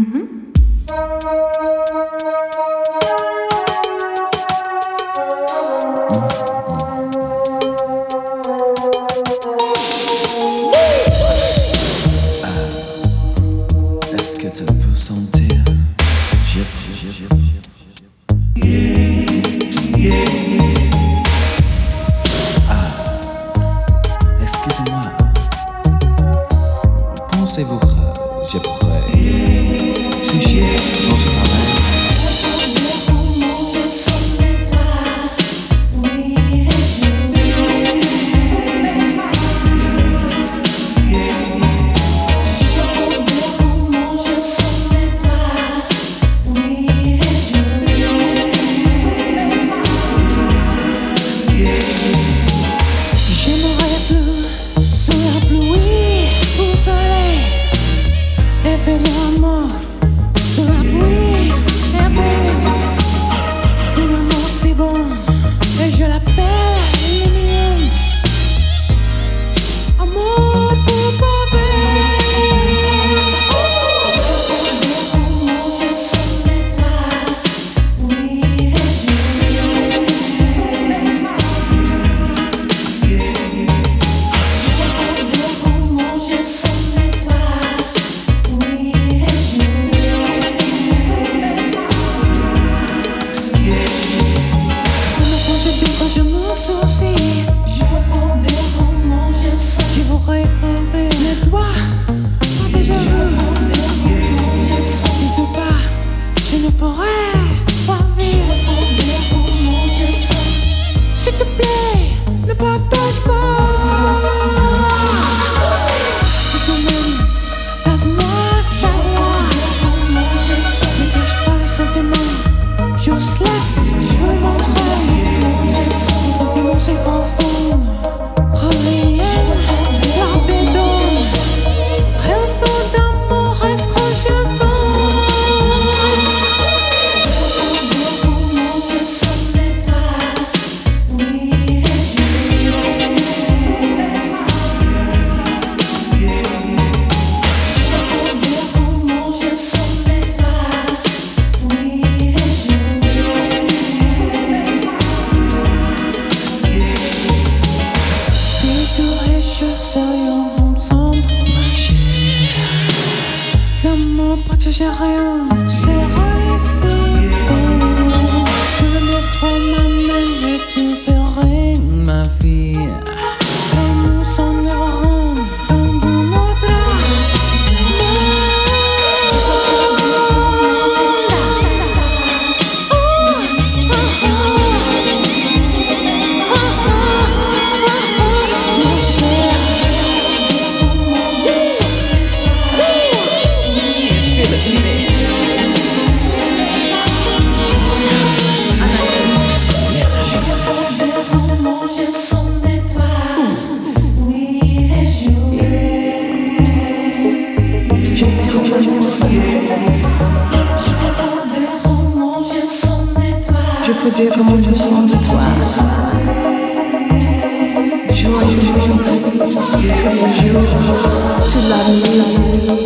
Est-ce que tu peux sentir? Excusez-moi. Pensez-vous que je pourrais toucher votre travail? J'ai rien, c'est réussi. Si le métro m'amène et tu verrais ma vie. Et nous s'en irons dans notre Je peux dire comment je sens de toi. Joyeux, tous les jours, toute la nuit.